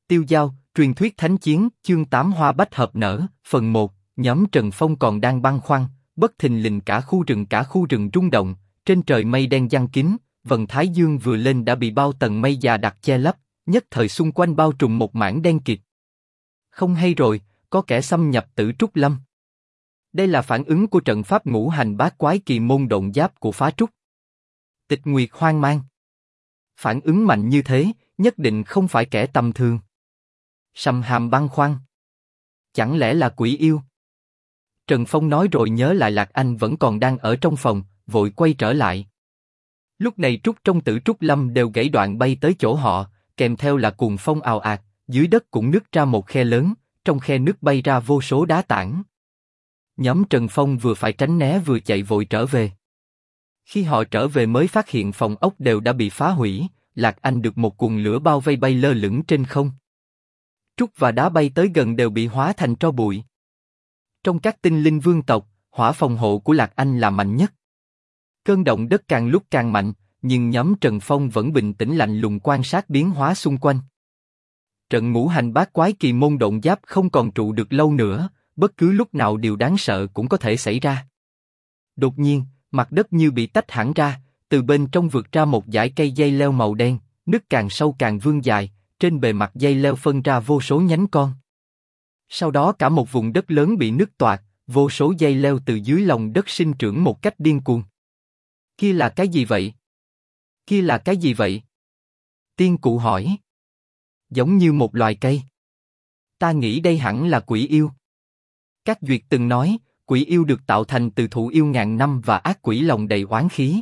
Tiêu Dao, truyền thuyết thánh chiến, chương 8 hoa bách hợp nở, phần 1, nhóm Trần Phong còn đang băn khoăn, bất thình lình cả khu rừng rung động, trên trời mây đen giăng kín, vầng thái dương vừa lên đã bị bao tầng mây già đặc che lấp, nhất thời xung quanh bao trùm một mảng đen kịt. Không hay rồi, có kẻ xâm nhập Tử Trúc Lâm. Đây là phản ứng của trận pháp ngũ hành bát quái kỳ môn độn giáp của Phá Trúc. Tịch Nguyệt hoang mang. Phản ứng mạnh như thế, nhất định không phải kẻ tầm thường. Sầm Hàm băn khoăn. Chẳng lẽ là quỷ yêu? Trần Phong nói rồi nhớ lại Lạc Anh vẫn còn đang ở trong phòng, vội quay trở lại. Lúc này trúc trong Tử Trúc Lâm đều gãy đoạn bay tới chỗ họ, kèm theo là cuồng phong ào ạt, dưới đất cũng nứt ra một khe lớn, trong khe nứt bay ra vô số đá tảng. Nhóm Trần Phong vừa phải tránh né vừa chạy vội trở về. Khi họ trở về mới phát hiện phòng ốc đều đã bị phá hủy, Lạc Anh được một cuồng lửa bao vây bay lơ lửng trên không. Trúc và đá bay tới gần đều bị hóa thành tro bụi. Trong các tinh linh vương tộc, hỏa phòng hộ của Lạc Anh là mạnh nhất. Cơn động đất càng lúc càng mạnh, nhưng nhóm Trần Phong vẫn bình tĩnh lạnh lùng quan sát biến hóa xung quanh. Trận ngũ hành bát quái kỳ môn độn giáp không còn trụ được lâu nữa, bất cứ lúc nào điều đáng sợ cũng có thể xảy ra. Đột nhiên, mặt đất như bị tách hẳn ra, từ bên trong vượt ra một dải cây dây leo màu đen, nứt càng sâu càng vươn dài, trên bề mặt dây leo phân ra vô số nhánh con. Sau đó cả một vùng đất lớn bị nứt toạc, vô số dây leo từ dưới lòng đất sinh trưởng một cách điên cuồng. Kia là cái gì vậy? Kia là cái gì vậy? Tiên Cụ hỏi. Giống như một loài cây. Ta nghĩ đây hẳn là quỷ yêu. Các duyệt từng nói, quỷ yêu được tạo thành từ thụ yêu ngàn năm và ác quỷ lòng đầy oán khí.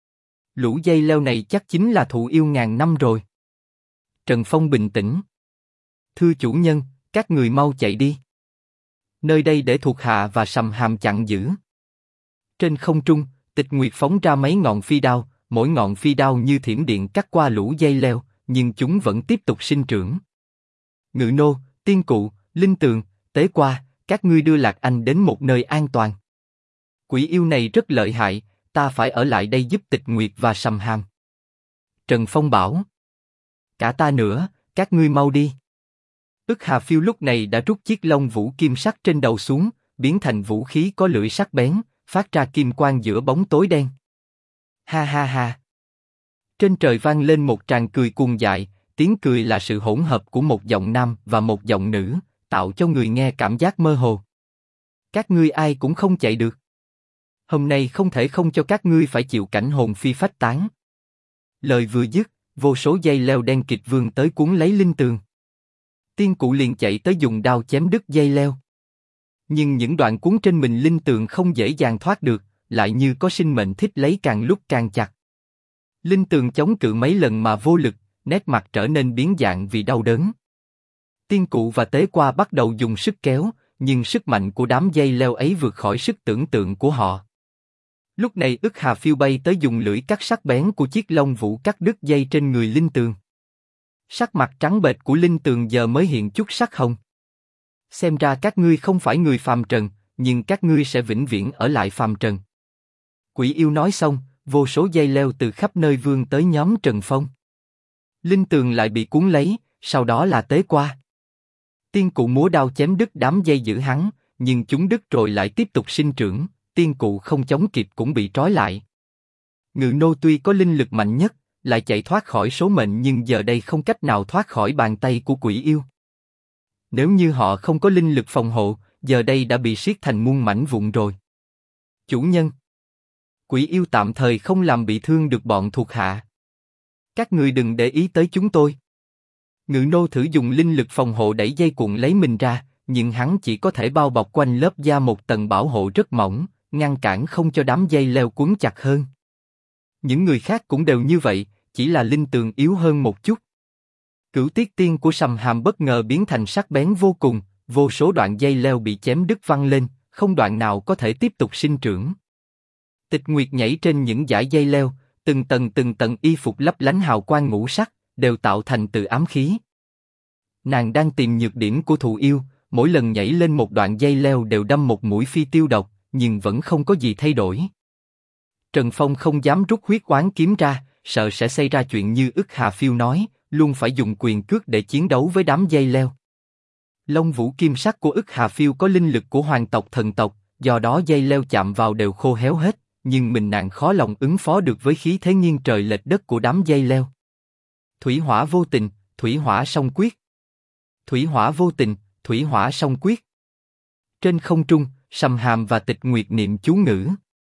Lũ dây leo này chắc chính là thụ yêu ngàn năm rồi. Trần Phong bình tĩnh. Thưa chủ nhân, các người mau chạy đi. Nơi đây để thuộc hạ và Sầm Hàm chặn giữ. Trên không trung, Tịch Nguyệt phóng ra mấy ngọn phi đao, mỗi ngọn phi đao như thiểm điện cắt qua lũ dây leo, nhưng chúng vẫn tiếp tục sinh trưởng. Ngự nô, Tiên Cụ, Linh Tường, Tế Qua, các ngươi đưa Lạc Anh đến một nơi an toàn. Quỷ yêu này rất lợi hại, ta phải ở lại đây giúp Tịch Nguyệt và Sầm Hàm. Trần Phong bảo. Cả ta nữa, các ngươi mau đi. Ức Hà Phiêu lúc này đã rút chiếc lông vũ kim sắc trên đầu xuống, biến thành vũ khí có lưỡi sắc bén, phát ra kim quang giữa bóng tối đen. Ha ha ha. Trên trời vang lên một tràng cười cuồng dại, tiếng cười là sự hỗn hợp của một giọng nam và một giọng nữ, tạo cho người nghe cảm giác mơ hồ. Các ngươi ai cũng không chạy được. Hôm nay không thể không cho các ngươi phải chịu cảnh hồn phi phách tán. Lời vừa dứt, vô số dây leo đen kịt vươn tới cuốn lấy Linh Tường. Tiên Cụ liền chạy tới dùng đao chém đứt dây leo. Nhưng những đoạn cuốn trên mình Linh Tường không dễ dàng thoát được, lại như có sinh mệnh thích lấy càng lúc càng chặt. Linh Tường chống cự mấy lần mà vô lực, nét mặt trở nên biến dạng vì đau đớn. Tiên Cụ và Tế Qua bắt đầu dùng sức kéo, nhưng sức mạnh của đám dây leo ấy vượt khỏi sức tưởng tượng của họ. Lúc này Ức Hà Phiêu bay tới dùng lưỡi cắt sắc bén của chiếc lông vũ cắt đứt dây trên người Linh Tường. Sắc mặt trắng bệch của Linh Tường giờ mới hiện chút sắc hồng. Xem ra các ngươi không phải người phàm trần, nhưng các ngươi sẽ vĩnh viễn ở lại phàm trần. Quỷ yêu nói xong, vô số dây leo từ khắp nơi vươn tới nhóm Trần Phong. Linh Tường lại bị cuốn lấy, sau đó là Tế Qua. Tiên Cụ múa đao chém đứt đám dây giữ hắn, nhưng chúng đứt rồi lại tiếp tục sinh trưởng, Tiên Cụ không chống kịp cũng bị trói lại. Ngự nô tuy có linh lực mạnh nhất, lại chạy thoát khỏi số mệnh nhưng giờ đây không cách nào thoát khỏi bàn tay của quỷ yêu. Nếu như họ không có linh lực phòng hộ, giờ đây đã bị siết thành muôn mảnh vụn rồi. Chủ nhân, quỷ yêu tạm thời không làm bị thương được bọn thuộc hạ. Các người đừng để ý tới chúng tôi. Ngự nô thử dùng linh lực phòng hộ đẩy dây cuộn lấy mình ra, nhưng hắn chỉ có thể bao bọc quanh lớp da một tầng bảo hộ rất mỏng, ngăn cản không cho đám dây leo quấn chặt hơn. Những người khác cũng đều như vậy, chỉ là Linh Tường yếu hơn một chút. Cửu tiết tiên của Sầm Hàm bất ngờ biến thành sắc bén vô cùng, vô số đoạn dây leo bị chém đứt văng lên, không đoạn nào có thể tiếp tục sinh trưởng. Tịch Nguyệt nhảy trên những dải dây leo, từng tầng y phục lấp lánh hào quang ngũ sắc, đều tạo thành từ ám khí. Nàng đang tìm nhược điểm của thù yêu, mỗi lần nhảy lên một đoạn dây leo đều đâm một mũi phi tiêu độc, nhưng vẫn không có gì thay đổi. Trần Phong không dám rút huyết oán kiếm ra, sợ sẽ xảy ra chuyện như Ức Hà Phiêu nói, luôn phải dùng quyền cước để chiến đấu với đám dây leo. Long vũ kim sắc của Ức Hà Phiêu có linh lực của hoàng tộc thần tộc, do đó dây leo chạm vào đều khô héo hết, nhưng mình nàng khó lòng ứng phó được với khí thế nghiêng trời lệch đất của đám dây leo. Thủy hỏa vô tình, thủy hỏa song quyết. Thủy hỏa vô tình, thủy hỏa song quyết. Trên không trung, Sầm Hàm và Tịch Nguyệt niệm chú ngữ.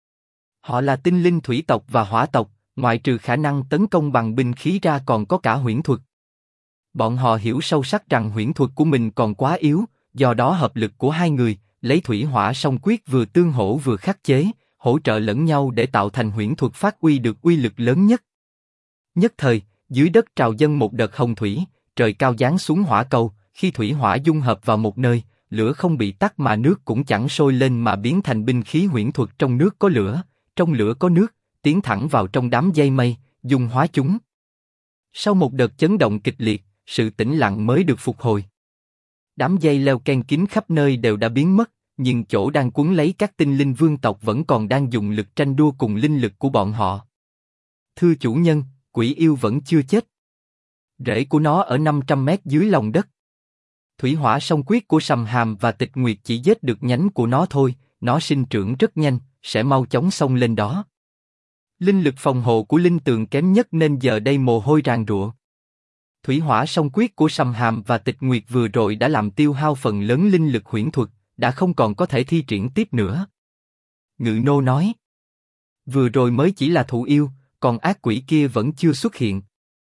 Họ là tinh linh thủy tộc và hỏa tộc, ngoại trừ khả năng tấn công bằng binh khí ra còn có cả huyễn thuật. Bọn họ hiểu sâu sắc rằng huyễn thuật của mình còn quá yếu, do đó hợp lực của hai người, lấy thủy hỏa song quyết vừa tương hỗ vừa khắc chế, hỗ trợ lẫn nhau để tạo thành huyễn thuật phát huy được uy lực lớn nhất. Nhất thời, dưới đất trào dâng một đợt hồng thủy, trời cao giáng xuống hỏa cầu, khi thủy hỏa dung hợp vào một nơi, lửa không bị tắt mà nước cũng chẳng sôi lên mà biến thành binh khí huyễn thuật trong nước có lửa, trong lửa có nước, tiến thẳng vào trong đám dây mây, dung hóa chúng. Sau một đợt chấn động kịch liệt, sự tĩnh lặng mới được phục hồi. Đám dây leo ken kín khắp nơi đều đã biến mất, nhưng chỗ đang cuốn lấy các tinh linh vương tộc vẫn còn đang dùng lực tranh đua cùng linh lực của bọn họ. Thưa chủ nhân, quỷ yêu vẫn chưa chết. Rễ của nó ở 500 mét dưới lòng đất. Thủy hỏa song quyết của Sầm Hàm và Tịch Nguyệt chỉ giết được nhánh của nó thôi, nó sinh trưởng rất nhanh, sẽ mau chóng xông lên đó. Linh lực phòng hộ của linh tường kém nhất nên giờ đây mồ hôi ràn rụa. Thủy hỏa song quyết của Sầm Hàm và Tịch Nguyệt vừa rồi đã làm tiêu hao phần lớn linh lực huyễn thuật, đã không còn có thể thi triển tiếp nữa. Ngự nô nói, vừa rồi mới chỉ là thụ yêu, còn ác quỷ kia vẫn chưa xuất hiện.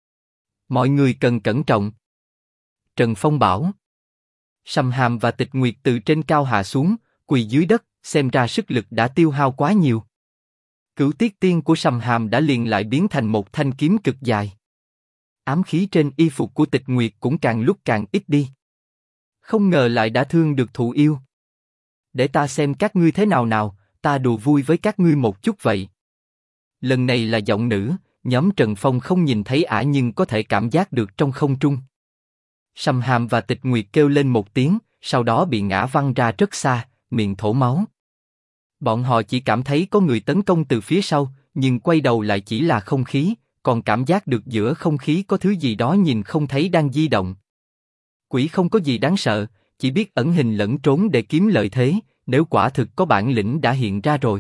Mọi người cần cẩn trọng. Trần Phong bảo. Sầm Hàm và Tịch Nguyệt từ trên cao hạ xuống, quỳ dưới đất, xem ra sức lực đã tiêu hao quá nhiều. Cửu tiết tiên của Sầm Hàm đã liền lại biến thành một thanh kiếm cực dài. Ám khí trên y phục của Tịch Nguyệt cũng càng lúc càng ít đi. Không ngờ lại đã thương được thụ yêu. Để ta xem các ngươi thế nào nào, ta đùa vui với các ngươi một chút vậy. Lần này là giọng nữ, nhóm Trần Phong không nhìn thấy ả nhưng có thể cảm giác được trong không trung. Sầm Hàm và Tịch Nguyệt kêu lên một tiếng, sau đó bị ngã văng ra rất xa, miệng thổ máu. Bọn họ chỉ cảm thấy có người tấn công từ phía sau, nhưng quay đầu lại chỉ là không khí, còn cảm giác được giữa không khí có thứ gì đó nhìn không thấy đang di động. Quỷ không có gì đáng sợ, chỉ biết ẩn hình lẫn trốn để kiếm lợi thế, nếu quả thực có bản lĩnh đã hiện ra rồi.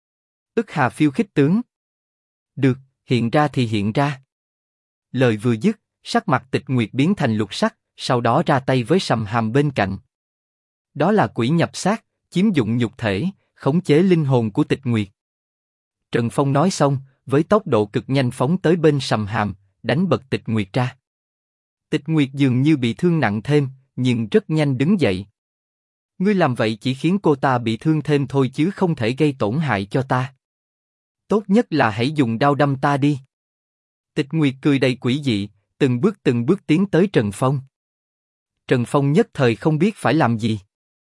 Ức Hà Phiêu khích tướng. Được, hiện ra thì hiện ra. Lời vừa dứt, sắc mặt Tịch Nguyệt biến thành lục sắc, sau đó ra tay với Sầm Hàm bên cạnh. Đó là quỷ nhập xác, chiếm dụng nhục thể, khống chế linh hồn của Tịch Nguyệt. Trần Phong nói xong, với tốc độ cực nhanh phóng tới bên Sầm Hàm, đánh bật Tịch Nguyệt ra. Tịch Nguyệt dường như bị thương nặng thêm, nhưng rất nhanh đứng dậy. Ngươi làm vậy chỉ khiến cô ta bị thương thêm thôi chứ không thể gây tổn hại cho ta. Tốt nhất là hãy dùng đao đâm ta đi. Tịch Nguyệt cười đầy quỷ dị, từng bước tiến tới Trần Phong. Trần Phong nhất thời không biết phải làm gì.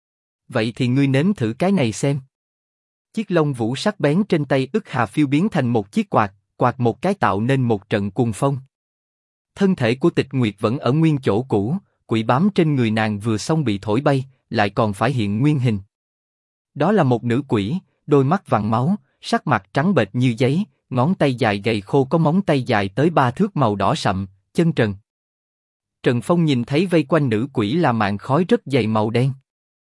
Vậy thì ngươi nếm thử cái này xem. Chiếc lông vũ sắc bén trên tay Ức Hà Phiêu biến thành một chiếc quạt, quạt một cái tạo nên một trận cuồng phong. Thân thể của Tịch Nguyệt vẫn ở nguyên chỗ cũ, quỷ bám trên người nàng vừa xong bị thổi bay, lại còn phải hiện nguyên hình. Đó là một nữ quỷ, đôi mắt vàng máu, sắc mặt trắng bệch như giấy, ngón tay dài gầy khô có móng tay dài tới 3 thước màu đỏ sậm, chân trần. Trần Phong nhìn thấy vây quanh nữ quỷ là màn khói rất dày màu đen.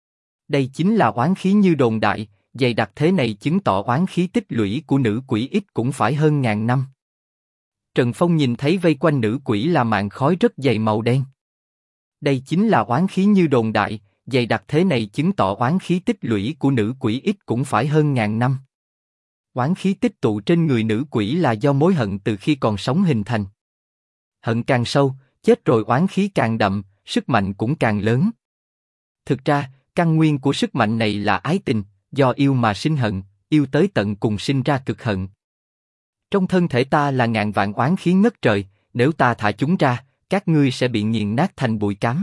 Đây chính là oán khí như đồn đại, dày đặc thế này chứng tỏ oán khí tích lũy của nữ quỷ ít cũng phải hơn 1000 năm. Trần Phong nhìn thấy vây quanh nữ quỷ là màn khói rất dày màu đen. Đây chính là oán khí như đồn đại, dày đặc thế này chứng tỏ oán khí tích lũy của nữ quỷ ít cũng phải hơn 1000 năm. Oán khí tích tụ trên người nữ quỷ là do mối hận từ khi còn sống hình thành. Hận càng sâu, chết rồi oán khí càng đậm, sức mạnh cũng càng lớn. Thực ra, căn nguyên của sức mạnh này là ái tình, do yêu mà sinh hận, yêu tới tận cùng sinh ra cực hận. Trong thân thể ta là ngàn vạn oán khí ngất trời, nếu ta thả chúng ra, các ngươi sẽ bị nghiền nát thành bụi cám.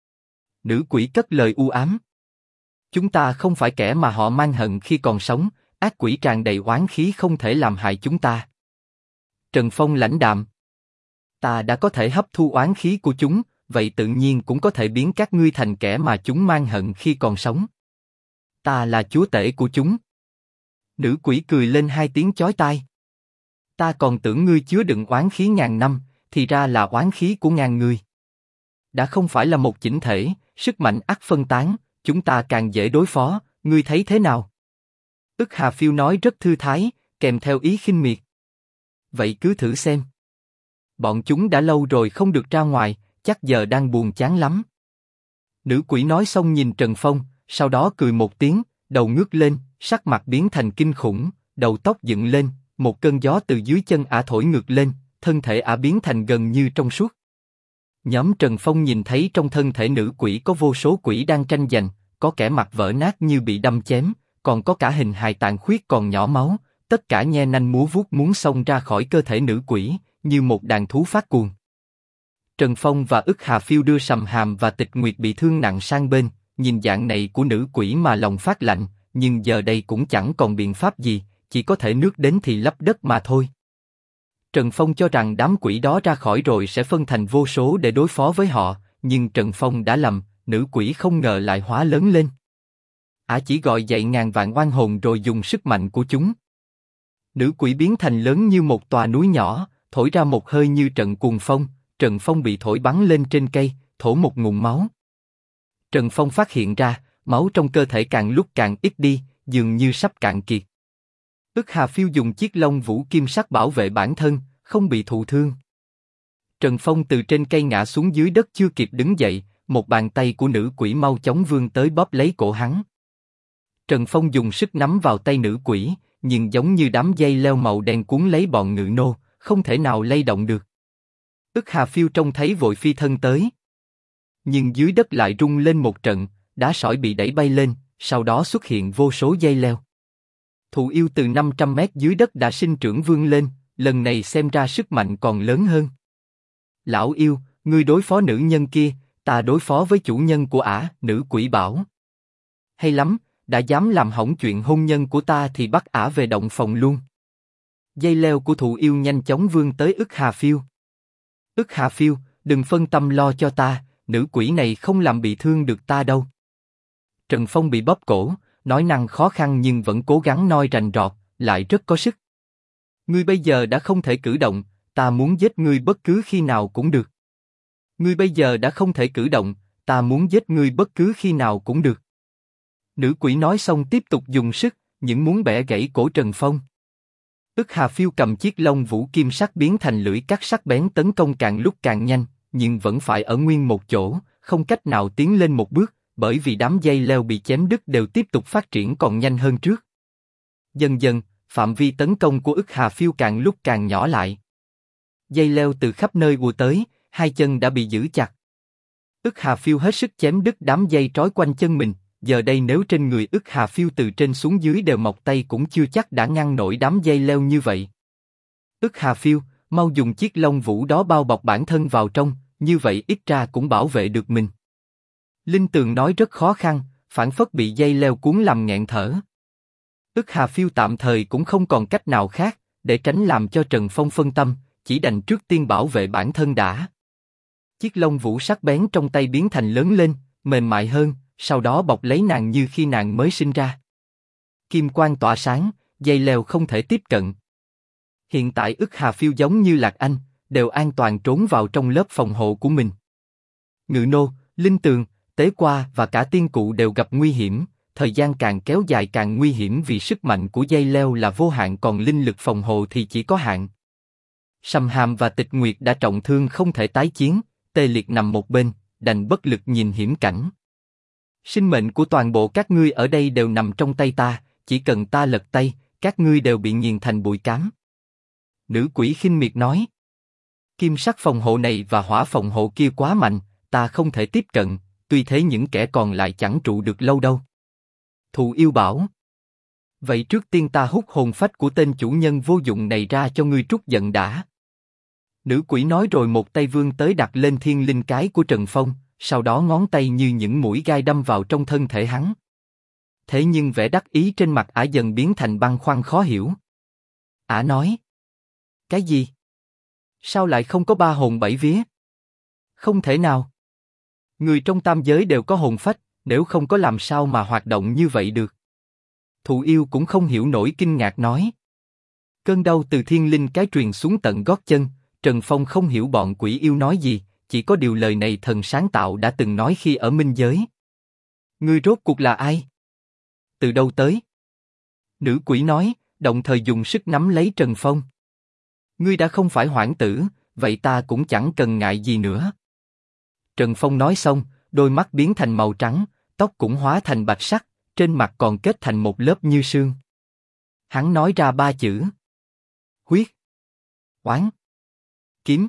Nữ quỷ cất lời u ám. Chúng ta không phải kẻ mà họ mang hận khi còn sống, ác quỷ tràn đầy oán khí không thể làm hại chúng ta. Trần Phong lãnh đạm. Ta đã có thể hấp thu oán khí của chúng, vậy tự nhiên cũng có thể biến các ngươi thành kẻ mà chúng mang hận khi còn sống. Ta là chúa tể của chúng. Nữ quỷ cười lên 2 tiếng chói tai. Ta còn tưởng ngươi chứa đựng oán khí ngàn năm, thì ra là oán khí của ngàn người. Đã không phải là một chỉnh thể, sức mạnh ắt phân tán, chúng ta càng dễ đối phó, ngươi thấy thế nào? Ức Hà Phiêu nói rất thư thái, kèm theo ý khinh miệt. Vậy cứ thử xem. Bọn chúng đã lâu rồi không được ra ngoài, chắc giờ đang buồn chán lắm. Nữ quỷ nói xong nhìn Trần Phong, sau đó cười một tiếng, đầu ngước lên, sắc mặt biến thành kinh khủng, đầu tóc dựng lên, một cơn gió từ dưới chân ả thổi ngược lên, thân thể ả biến thành gần như trong suốt. Nhóm Trần Phong nhìn thấy trong thân thể nữ quỷ có vô số quỷ đang tranh giành, có kẻ mặt vỡ nát như bị đâm chém, còn có cả hình hài tàn khuyết còn nhỏ máu, tất cả nhe nanh múa vuốt muốn xông ra khỏi cơ thể nữ quỷ, như một đàn thú phát cuồng. Trần Phong và Ức Hà Phiêu đưa Sầm Hàm và Tịch Nguyệt bị thương nặng sang bên, nhìn dạng này của nữ quỷ mà lòng phát lạnh, nhưng giờ đây cũng chẳng còn biện pháp gì, chỉ có thể nước đến thì lấp đất mà thôi. Trần Phong cho rằng đám quỷ đó ra khỏi rồi sẽ phân thành vô số để đối phó với họ, nhưng Trần Phong đã lầm, nữ quỷ không ngờ lại hóa lớn lên. Ả chỉ gọi dậy ngàn vạn oan hồn rồi dùng sức mạnh của chúng. Nữ quỷ biến thành lớn như một tòa núi nhỏ, thổi ra một hơi như trận cuồng phong, Trần Phong bị thổi bắn lên trên cây, thổ một ngụm máu. Trần Phong phát hiện ra, máu trong cơ thể càng lúc càng ít đi, dường như sắp cạn kiệt. Ức Hà Phiêu dùng chiếc lông vũ kim sắc bảo vệ bản thân, không bị thụ thương. Trần Phong từ trên cây ngã xuống dưới đất chưa kịp đứng dậy, một bàn tay của nữ quỷ mau chóng vươn tới bóp lấy cổ hắn. Trần Phong dùng sức nắm vào tay nữ quỷ, nhưng giống như đám dây leo màu đen cuốn lấy bọn ngự nô, không thể nào lay động được. Ức Hà Phiêu trông thấy vội phi thân tới. Nhưng dưới đất lại rung lên một trận, đá sỏi bị đẩy bay lên, sau đó xuất hiện vô số dây leo. Thụ yêu từ 500 mét dưới đất đã sinh trưởng vươn lên, lần này xem ra sức mạnh còn lớn hơn. Lão yêu, ngươi đối phó nữ nhân kia, ta đối phó với chủ nhân của ả, nữ quỷ bảo. Hay lắm, đã dám làm hỏng chuyện hôn nhân của ta thì bắt ả về động phòng luôn. Dây leo của thụ yêu nhanh chóng vươn tới Ức Hà Phiêu. Ức Hà Phiêu, đừng phân tâm lo cho ta, nữ quỷ này không làm bị thương được ta đâu. Trần Phong bị bóp cổ, nói năng khó khăn nhưng vẫn cố gắng nói rành rọt, lại rất có sức. Ngươi bây giờ đã không thể cử động, ta muốn giết ngươi bất cứ khi nào cũng được. Ngươi bây giờ đã không thể cử động, ta muốn giết ngươi bất cứ khi nào cũng được. Nữ quỷ nói xong tiếp tục dùng sức, những muốn bẻ gãy cổ Trần Phong. Ức Hà Phiêu cầm chiếc lông vũ kim sắc biến thành lưỡi cắt sắc bén tấn công càng lúc càng nhanh, nhưng vẫn phải ở nguyên một chỗ, không cách nào tiến lên một bước, bởi vì đám dây leo bị chém đứt đều tiếp tục phát triển còn nhanh hơn trước. Dần dần, phạm vi tấn công của Ức Hà Phiêu càng lúc càng nhỏ lại. Dây leo từ khắp nơi ùa tới, hai chân đã bị giữ chặt. Ức Hà Phiêu hết sức chém đứt đám dây trói quanh chân mình, giờ đây nếu trên người Ức Hà Phiêu từ trên xuống dưới đều mọc tay cũng chưa chắc đã ngăn nổi đám dây leo như vậy. Ức Hà Phiêu, mau dùng chiếc lông vũ đó bao bọc bản thân vào trong, như vậy ít ra cũng bảo vệ được mình. Linh Tường nói rất khó khăn, phảng phất bị dây leo cuốn làm nghẹn thở. Ức Hà Phiêu tạm thời cũng không còn cách nào khác, để tránh làm cho Trần Phong phân tâm, chỉ đành trước tiên bảo vệ bản thân đã. Chiếc lông vũ sắc bén trong tay biến thành lớn lên, mềm mại hơn, sau đó bọc lấy nàng như khi nàng mới sinh ra. Kim quang tỏa sáng, dây leo không thể tiếp cận. Hiện tại Ức Hà Phiêu giống như Lạc Anh, đều an toàn trốn vào trong lớp phòng hộ của mình. Ngự nô, Linh Tường, Tế Qua và cả tiên cụ đều gặp nguy hiểm, thời gian càng kéo dài càng nguy hiểm vì sức mạnh của dây leo là vô hạn còn linh lực phòng hộ thì chỉ có hạn. Sầm Hàm và Tịch Nguyệt đã trọng thương không thể tái chiến, tê liệt nằm một bên, đành bất lực nhìn hiểm cảnh. Sinh mệnh của toàn bộ các ngươi ở đây đều nằm trong tay ta, chỉ cần ta lật tay, các ngươi đều bị nghiền thành bụi cám. Nữ quỷ khinh miệt nói. Kim sắc phòng hộ này và hỏa phòng hộ kia quá mạnh, ta không thể tiếp cận, tuy thế những kẻ còn lại chẳng trụ được lâu đâu. Thụ yêu bảo. Vậy trước tiên ta hút hồn phách của tên chủ nhân vô dụng này ra cho ngươi trút giận đã. Nữ quỷ nói rồi một tay vươn tới đặt lên thiên linh cái của Trần Phong, sau đó ngón tay như những mũi gai đâm vào trong thân thể hắn. Thế nhưng vẻ đắc ý trên mặt ả dần biến thành băn khoăn khó hiểu. Ả nói. Cái gì? Sao lại không có ba hồn bảy vía? Không thể nào. Người trong tam giới đều có hồn phách, nếu không có làm sao mà hoạt động như vậy được. Thụ yêu cũng không hiểu nổi kinh ngạc nói. Cơn đau từ thiên linh cái truyền xuống tận gót chân, Trần Phong không hiểu bọn quỷ yêu nói gì, chỉ có điều lời này thần sáng tạo đã từng nói khi ở minh giới. Ngươi rốt cuộc là ai? Từ đâu tới? Nữ quỷ nói, đồng thời dùng sức nắm lấy Trần Phong. Ngươi đã không phải hoảng tử, vậy ta cũng chẳng cần ngại gì nữa. Trần Phong nói xong, đôi mắt biến thành màu trắng, tóc cũng hóa thành bạch sắc, trên mặt còn kết thành một lớp như sương. Hắn nói ra 3 chữ. Huyết. Oán. Kiếm.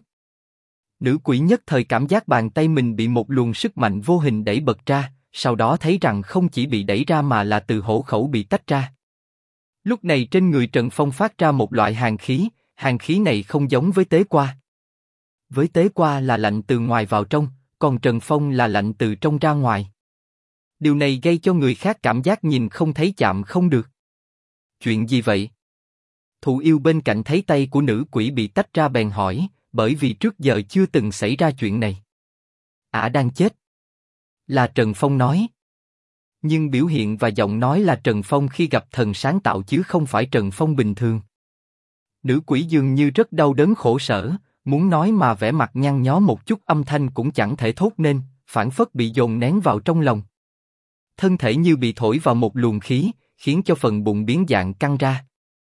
Nữ quỷ nhất thời cảm giác bàn tay mình bị một luồng sức mạnh vô hình đẩy bật ra, sau đó thấy rằng không chỉ bị đẩy ra mà là từ hổ khẩu bị tách ra. Lúc này trên người Trần Phong phát ra một loại hàn khí này không giống với tế qua. Với tế qua là lạnh từ ngoài vào trong, còn Trần Phong là lạnh từ trong ra ngoài. Điều này gây cho người khác cảm giác nhìn không thấy chạm không được. Chuyện gì vậy? Thụ yêu bên cạnh thấy tay của nữ quỷ bị tách ra bèn hỏi, bởi vì trước giờ chưa từng xảy ra chuyện này. Ả đang chết. Là Trần Phong nói. Nhưng biểu hiện và giọng nói là Trần Phong khi gặp thần sáng tạo chứ không phải Trần Phong bình thường. Nữ quỷ dường như rất đau đớn khổ sở, muốn nói mà vẻ mặt nhăn nhó một chút âm thanh cũng chẳng thể thốt nên, phảng phất bị dồn nén vào trong lòng. Thân thể như bị thổi vào một luồng khí, khiến cho phần bụng biến dạng căng ra.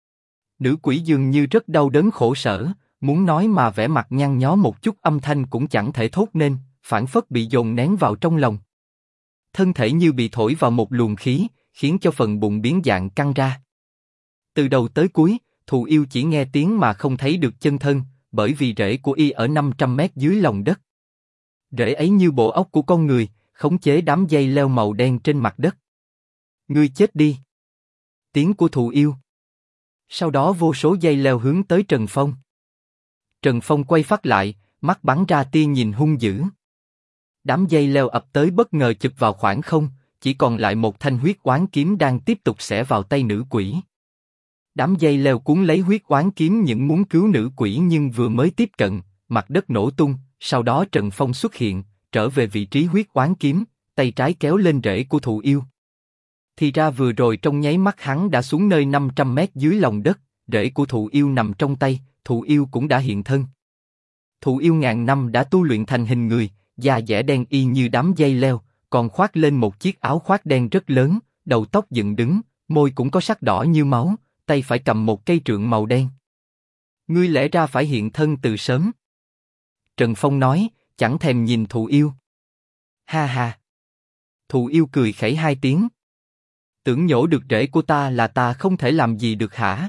Nữ quỷ dường như rất đau đớn khổ sở, muốn nói mà vẻ mặt nhăn nhó một chút âm thanh cũng chẳng thể thốt nên, phảng phất bị dồn nén vào trong lòng. Thân thể như bị thổi vào một luồng khí, khiến cho phần bụng biến dạng căng ra. Từ đầu tới cuối, thù yêu chỉ nghe tiếng mà không thấy được chân thân, bởi vì rễ của y ở 500 mét dưới lòng đất. Rễ ấy như bộ óc của con người, khống chế đám dây leo màu đen trên mặt đất. Ngươi chết đi. Tiếng của thù yêu. Sau đó vô số dây leo hướng tới Trần Phong. Trần Phong quay phát lại, mắt bắn ra tia nhìn hung dữ. Đám dây leo ập tới bất ngờ chụp vào khoảng không, chỉ còn lại một thanh huyết oán kiếm đang tiếp tục xẻ vào tay nữ quỷ. Đám dây leo cuốn lấy huyết oán kiếm những muốn cứu nữ quỷ nhưng vừa mới tiếp cận, mặt đất nổ tung, sau đó Trần Phong xuất hiện, trở về vị trí huyết oán kiếm, tay trái kéo lên rễ của thụ yêu. Thì ra vừa rồi trong nháy mắt hắn đã xuống nơi 500 mét dưới lòng đất, rễ của thụ yêu nằm trong tay, thụ yêu cũng đã hiện thân. Thụ yêu ngàn năm đã tu luyện thành hình người, da dẻ đen y như đám dây leo, còn khoác lên một chiếc áo khoác đen rất lớn, đầu tóc dựng đứng, môi cũng có sắc đỏ như máu, tay phải cầm một cây trượng màu đen. Ngươi lẽ ra phải hiện thân từ sớm. Trần Phong nói, chẳng thèm nhìn thụ yêu. Ha ha. Thụ yêu cười khẩy 2 tiếng. Tưởng nhổ được rễ của ta là ta không thể làm gì được hả?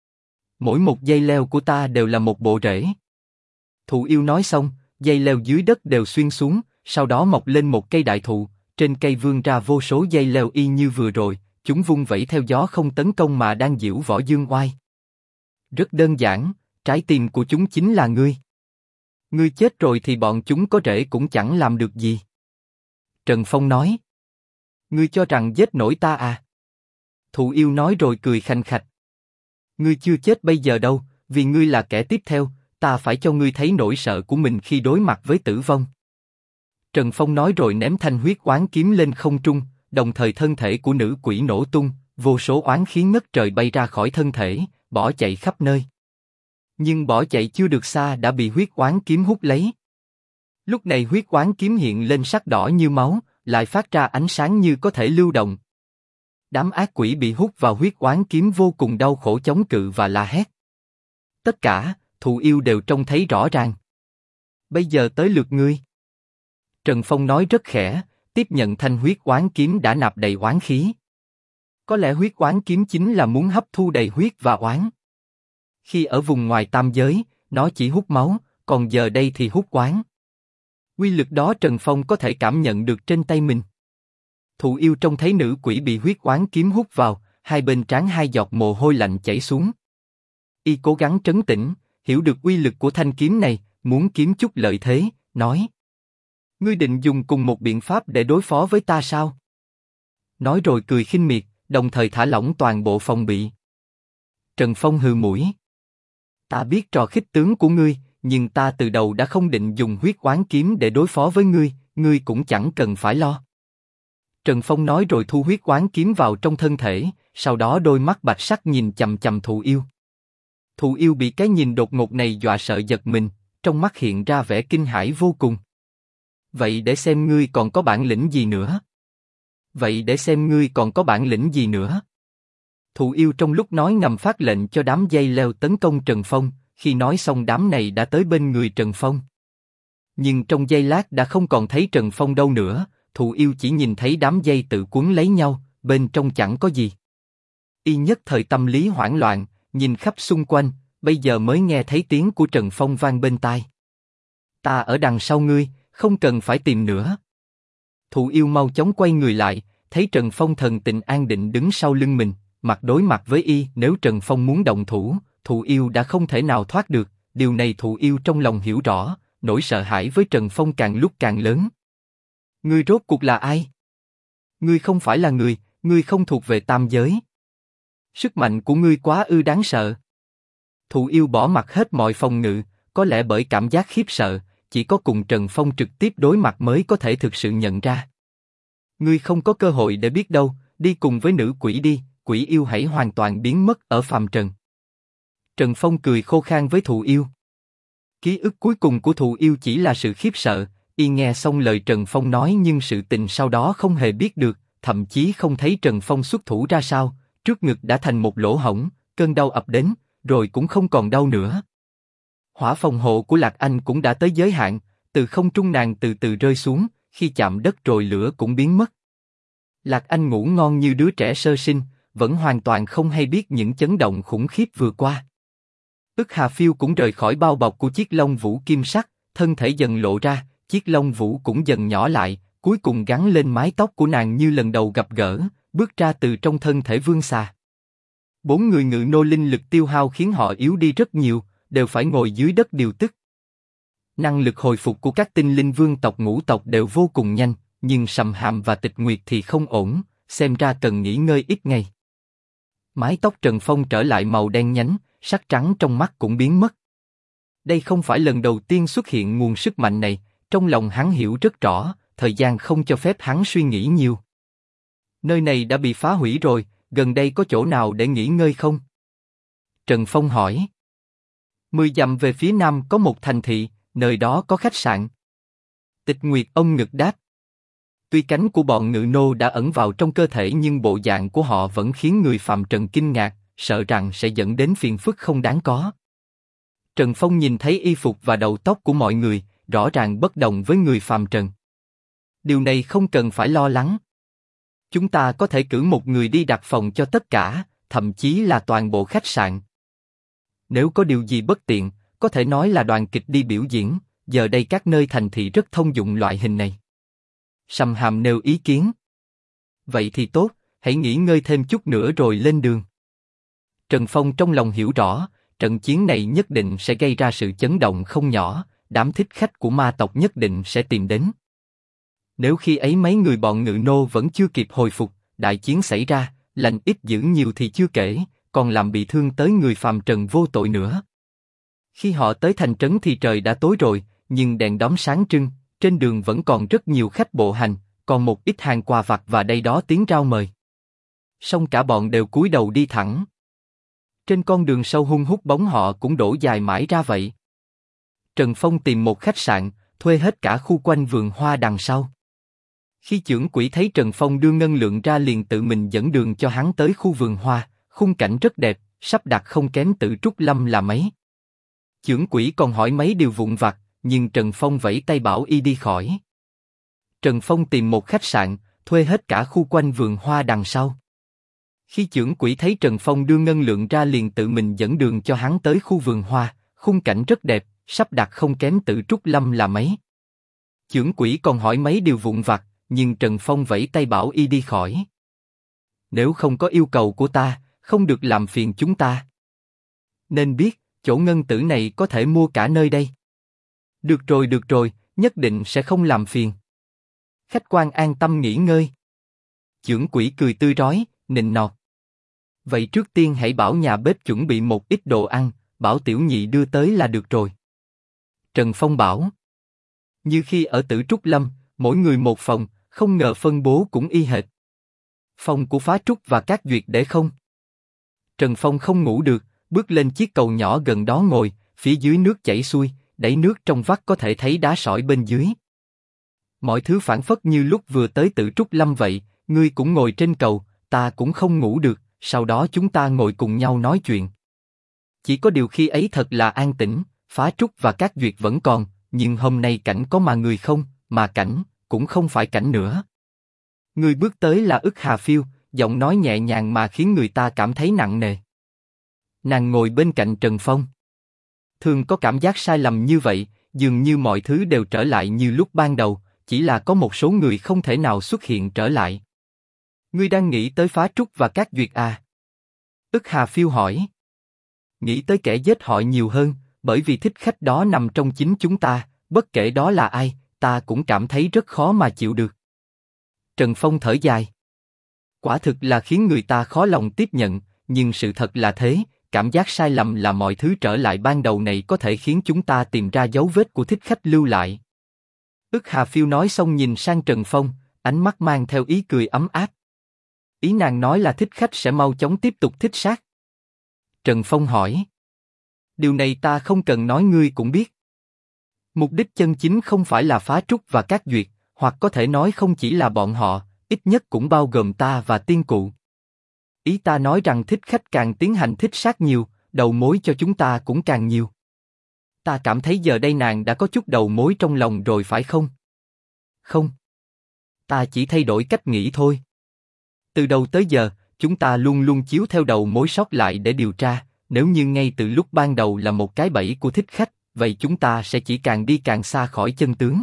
Mỗi một dây leo của ta đều là một bộ rễ. Thụ yêu nói xong, dây leo dưới đất đều xuyên xuống, sau đó mọc lên một cây đại thụ, trên cây vươn ra vô số dây leo y như vừa rồi, chúng vung vẩy theo gió không tấn công mà đang diễu võ dương oai. Rất đơn giản, trái tim của chúng chính là ngươi. Ngươi chết rồi thì bọn chúng có rễ cũng chẳng làm được gì. Trần Phong nói. Ngươi cho rằng giết nổi ta à? Thụ yêu nói rồi cười khanh khách. Ngươi chưa chết bây giờ đâu, vì ngươi là kẻ tiếp theo, ta phải cho ngươi thấy nỗi sợ của mình khi đối mặt với tử vong. Trần Phong nói rồi ném thanh huyết oán kiếm lên không trung, đồng thời thân thể của nữ quỷ nổ tung, vô số oán khí ngất trời bay ra khỏi thân thể, bỏ chạy khắp nơi. Nhưng bỏ chạy chưa được xa đã bị huyết oán kiếm hút lấy. Lúc này huyết oán kiếm hiện lên sắc đỏ như máu, lại phát ra ánh sáng như có thể lưu động. Đám ác quỷ bị hút vào huyết oán kiếm vô cùng đau khổ chống cự và la hét. Tất cả, thụ yêu đều trông thấy rõ ràng. Bây giờ tới lượt ngươi. Trần Phong nói rất khẽ, tiếp nhận thanh huyết oán kiếm đã nạp đầy oán khí. Có lẽ huyết oán kiếm chính là muốn hấp thu đầy huyết và oán. Khi ở vùng ngoài tam giới, nó chỉ hút máu, còn giờ đây thì hút oán. Quy lực đó Trần Phong có thể cảm nhận được trên tay mình. Thụ yêu trông thấy nữ quỷ bị huyết oán kiếm hút vào, hai bên trán 2 giọt mồ hôi lạnh chảy xuống. Y cố gắng trấn tĩnh, hiểu được uy lực của thanh kiếm này, muốn kiếm chút lợi thế, nói. Ngươi định dùng cùng một biện pháp để đối phó với ta sao? Nói rồi cười khinh miệt, đồng thời thả lỏng toàn bộ phòng bị. Trần Phong hừ mũi. Ta biết trò khích tướng của ngươi, nhưng ta từ đầu đã không định dùng huyết oán kiếm để đối phó với ngươi, ngươi cũng chẳng cần phải lo. Trần Phong nói rồi thu huyết oán kiếm vào trong thân thể, sau đó đôi mắt bạch sắc nhìn chằm chằm thụ yêu. Thụ yêu bị cái nhìn đột ngột này dọa sợ giật mình, trong mắt hiện ra vẻ kinh hãi vô cùng. Vậy để xem ngươi còn có bản lĩnh gì nữa. Vậy để xem ngươi còn có bản lĩnh gì nữa. Thụ yêu trong lúc nói ngầm phát lệnh cho đám dây leo tấn công Trần Phong, khi nói xong đám này đã tới bên người Trần Phong. Nhưng trong giây lát đã không còn thấy Trần Phong đâu nữa, thụ yêu chỉ nhìn thấy đám dây tự quấn lấy nhau, bên trong chẳng có gì. Y nhất thời tâm lý hoảng loạn, nhìn khắp xung quanh, bây giờ mới nghe thấy tiếng của Trần Phong vang bên tai. Ta ở đằng sau ngươi, không cần phải tìm nữa. Thụ yêu mau chóng quay người lại, thấy Trần Phong thần tình an định đứng sau lưng mình, mặt đối mặt với y. Nếu Trần Phong muốn động thủ, thụ yêu đã không thể nào thoát được. Điều này thụ yêu trong lòng hiểu rõ, nỗi sợ hãi với Trần Phong càng lúc càng lớn. Ngươi rốt cuộc là ai? Ngươi không phải là người, ngươi không thuộc về tam giới. Sức mạnh của ngươi quá đáng sợ. Thụ yêu bỏ mặc hết mọi phòng ngự, có lẽ bởi cảm giác khiếp sợ, chỉ có cùng Trần Phong trực tiếp đối mặt mới có thể thực sự nhận ra. Ngươi không có cơ hội để biết đâu, đi cùng với nữ quỷ đi, quỷ yêu hãy hoàn toàn biến mất ở phàm trần. Trần Phong cười khô khan với thụ yêu. Ký ức cuối cùng của thụ yêu chỉ là sự khiếp sợ, y nghe xong lời Trần Phong nói nhưng sự tình sau đó không hề biết được, thậm chí không thấy Trần Phong xuất thủ ra sao, trước ngực đã thành một lỗ hổng, cơn đau ập đến, rồi cũng không còn đau nữa. Hỏa phòng hộ của Lạc Anh cũng đã tới giới hạn, từ không trung nàng từ từ rơi xuống, khi chạm đất rồi lửa cũng biến mất. Lạc Anh ngủ ngon như đứa trẻ sơ sinh, vẫn hoàn toàn không hay biết những chấn động khủng khiếp vừa qua. Ức Hà Phiêu cũng rời khỏi bao bọc của chiếc lông vũ kim sắc, thân thể dần lộ ra, chiếc lông vũ cũng dần nhỏ lại, cuối cùng gắn lên mái tóc của nàng như lần đầu gặp gỡ, bước ra từ trong thân thể vương xà. 4 người ngự nô linh lực tiêu hao khiến họ yếu đi rất nhiều, đều phải ngồi dưới đất điều tức. Năng lực hồi phục của các tinh linh vương tộc ngũ tộc đều vô cùng nhanh, nhưng Sầm Hàm và Tịch Nguyệt thì không ổn, xem ra cần nghỉ ngơi ít ngày. Mái tóc Trần Phong trở lại màu đen nhánh, sắc trắng trong mắt cũng biến mất. Đây không phải lần đầu tiên xuất hiện nguồn sức mạnh này, trong lòng hắn hiểu rất rõ, thời gian không cho phép hắn suy nghĩ nhiều. Nơi này đã bị phá hủy rồi, gần đây có chỗ nào để nghỉ ngơi không? Trần Phong hỏi. 10 dặm về phía nam có một thành thị, nơi đó có khách sạn. Tịch Nguyệt ông ngực đáp. Tuy cánh của bọn ngự nô đã ẩn vào trong cơ thể nhưng bộ dạng của họ vẫn khiến người phàm trần kinh ngạc, sợ rằng sẽ dẫn đến phiền phức không đáng có. Trần Phong nhìn thấy y phục và đầu tóc của mọi người, rõ ràng bất đồng với người phàm trần. Điều này không cần phải lo lắng. Chúng ta có thể cử một người đi đặt phòng cho tất cả, thậm chí là toàn bộ khách sạn. Nếu có điều gì bất tiện, có thể nói là đoàn kịch đi biểu diễn, giờ đây các nơi thành thị rất thông dụng loại hình này. Sầm Hàm nêu ý kiến. Vậy thì tốt, hãy nghỉ ngơi thêm chút nữa rồi lên đường. Trần Phong trong lòng hiểu rõ, trận chiến này nhất định sẽ gây ra sự chấn động không nhỏ, đám thích khách của ma tộc nhất định sẽ tìm đến. Nếu khi ấy mấy người bọn ngự nô vẫn chưa kịp hồi phục, đại chiến xảy ra, lành ít dữ nhiều thì chưa kể, còn làm bị thương tới người phàm trần vô tội nữa. Khi họ tới thành trấn thì trời đã tối rồi, nhưng đèn đóm sáng trưng, trên đường vẫn còn rất nhiều khách bộ hành, còn một ít hàng quà vặt và đây đó tiếng rao mời. Song cả bọn đều cúi đầu đi thẳng. Trên con đường sâu hun hút bóng họ cũng đổ dài mãi ra vậy. Trần Phong tìm một khách sạn, thuê hết cả khu quanh vườn hoa đằng sau. Khi chưởng quỷ thấy Trần Phong đưa ngân lượng ra liền tự mình dẫn đường cho hắn tới khu vườn hoa, khung cảnh rất đẹp, sắp đặt không kém Tử Trúc Lâm là mấy. Chưởng quỷ còn hỏi mấy điều vụn vặt, nhưng Trần Phong vẫy tay bảo y đi khỏi. Trần Phong tìm một khách sạn, thuê hết cả khu quanh vườn hoa đằng sau. Khi chưởng quỷ thấy Trần Phong đưa ngân lượng ra liền tự mình dẫn đường cho hắn tới khu vườn hoa, khung cảnh rất đẹp, sắp đặt không kém Tử Trúc Lâm là mấy. Chưởng quỷ còn hỏi mấy điều vụn vặt, nhưng Trần Phong vẫy tay bảo y đi khỏi. Nếu không có yêu cầu của ta, không được làm phiền chúng ta. Nên biết, chỗ ngân tử này có thể mua cả nơi đây. Được rồi, nhất định sẽ không làm phiền. Khách quan an tâm nghỉ ngơi. Chưởng quỷ cười tươi rói, nịnh nọt. Vậy trước tiên hãy bảo nhà bếp chuẩn bị một ít đồ ăn, bảo tiểu nhị đưa tới là được rồi. Trần Phong bảo. Như khi ở Tử Trúc Lâm, mỗi người một phòng, không ngờ phân bố cũng y hệt. Phòng của Phá Trúc và Các Duyệt để không. Trần Phong không ngủ được, bước lên chiếc cầu nhỏ gần đó ngồi, phía dưới nước chảy xuôi, đáy nước trong vắt có thể thấy đá sỏi bên dưới. Mọi thứ phảng phất như lúc vừa tới Tử Trúc Lâm vậy, ngươi cũng ngồi trên cầu, ta cũng không ngủ được, sau đó chúng ta ngồi cùng nhau nói chuyện. Chỉ có điều khi ấy thật là an tĩnh, Phá Trúc và Cát Duyệt vẫn còn, nhưng hôm nay cảnh có mà người không, mà cảnh, cũng không phải cảnh nữa. Người bước tới là Ức Hà Phiêu, giọng nói nhẹ nhàng mà khiến người ta cảm thấy nặng nề. Nàng ngồi bên cạnh Trần Phong. Thường có cảm giác sai lầm như vậy, dường như mọi thứ đều trở lại như lúc ban đầu, chỉ là có một số người không thể nào xuất hiện trở lại. Ngươi đang nghĩ tới Phá Trúc và Cát Duyệt à? Ức Hà Phiêu hỏi. Nghĩ tới kẻ giết họ nhiều hơn, bởi vì thích khách đó nằm trong chính chúng ta, bất kể đó là ai, ta cũng cảm thấy rất khó mà chịu được. Trần Phong thở dài. Quả thực là khiến người ta khó lòng tiếp nhận, nhưng sự thật là thế, cảm giác sai lầm là mọi thứ trở lại ban đầu này có thể khiến chúng ta tìm ra dấu vết của thích khách lưu lại. Ức Hà Phiêu nói xong nhìn sang Trần Phong, ánh mắt mang theo ý cười ấm áp. Ý nàng nói là thích khách sẽ mau chóng tiếp tục thích sát. Trần Phong hỏi. Điều này ta không cần nói ngươi cũng biết. Mục đích chân chính không phải là Phá Trúc và Cát Duyệt, hoặc có thể nói không chỉ là bọn họ, ít nhất cũng bao gồm ta và tiên cụ. Ý ta nói rằng thích khách càng tiến hành thích sát nhiều, đầu mối cho chúng ta cũng càng nhiều. Ta cảm thấy giờ đây nàng đã có chút đầu mối trong lòng rồi phải không? Không. Ta chỉ thay đổi cách nghĩ thôi. Từ đầu tới giờ, chúng ta luôn luôn chiếu theo đầu mối sót lại để điều tra, nếu như ngay từ lúc ban đầu là một cái bẫy của thích khách, vậy chúng ta sẽ chỉ càng đi càng xa khỏi chân tướng.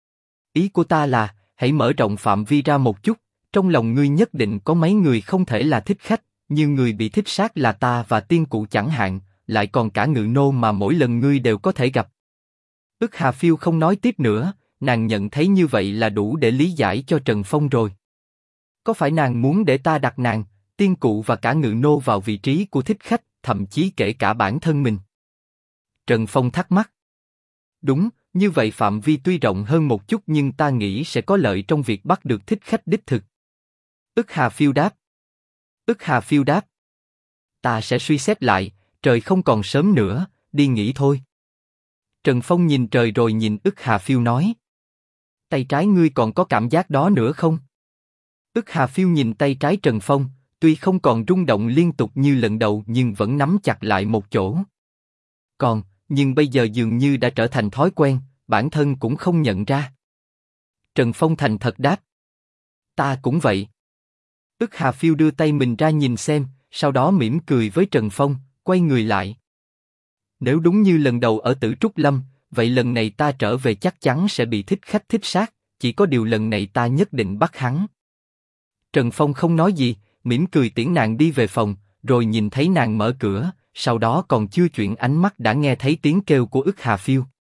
Ý của ta là, hãy mở rộng phạm vi ra một chút, trong lòng ngươi nhất định có mấy người không thể là thích khách, như người bị thích sát là ta và tiên cụ chẳng hạn, lại còn cả Ngự Nô mà mỗi lần ngươi đều có thể gặp. Ức Hà Phiêu không nói tiếp nữa, nàng nhận thấy như vậy là đủ để lý giải cho Trần Phong rồi. Có phải nàng muốn để ta đặt nàng, tiên cụ và cả Ngự Nô vào vị trí của thích khách, thậm chí kể cả bản thân mình? Trần Phong thắc mắc. Đúng, như vậy phạm vi tuy rộng hơn một chút nhưng ta nghĩ sẽ có lợi trong việc bắt được thích khách đích thực. Ức Hà Phiêu đáp. Ức Hà Phiêu đáp. Ta sẽ suy xét lại, trời không còn sớm nữa, đi nghỉ thôi. Trần Phong nhìn trời rồi nhìn Ức Hà Phiêu nói. Tay trái ngươi còn có cảm giác đó nữa không? Ức Hà Phiêu nhìn tay trái Trần Phong, tuy không còn rung động liên tục như lần đầu nhưng vẫn nắm chặt lại một chỗ. Còn, nhưng bây giờ dường như đã trở thành thói quen, bản thân cũng không nhận ra. Trần Phong thành thật đáp. Ta cũng vậy. Ức Hà Phiêu đưa tay mình ra nhìn xem, sau đó mỉm cười với Trần Phong, quay người lại. Nếu đúng như lần đầu ở Tử Trúc Lâm, vậy lần này ta trở về chắc chắn sẽ bị thích khách thích sát, chỉ có điều lần này ta nhất định bắt hắn. Trần Phong không nói gì, mỉm cười tiễn nàng đi về phòng, rồi nhìn thấy nàng mở cửa, sau đó còn chưa chuyển ánh mắt đã nghe thấy tiếng kêu của Ức Hà Phiêu.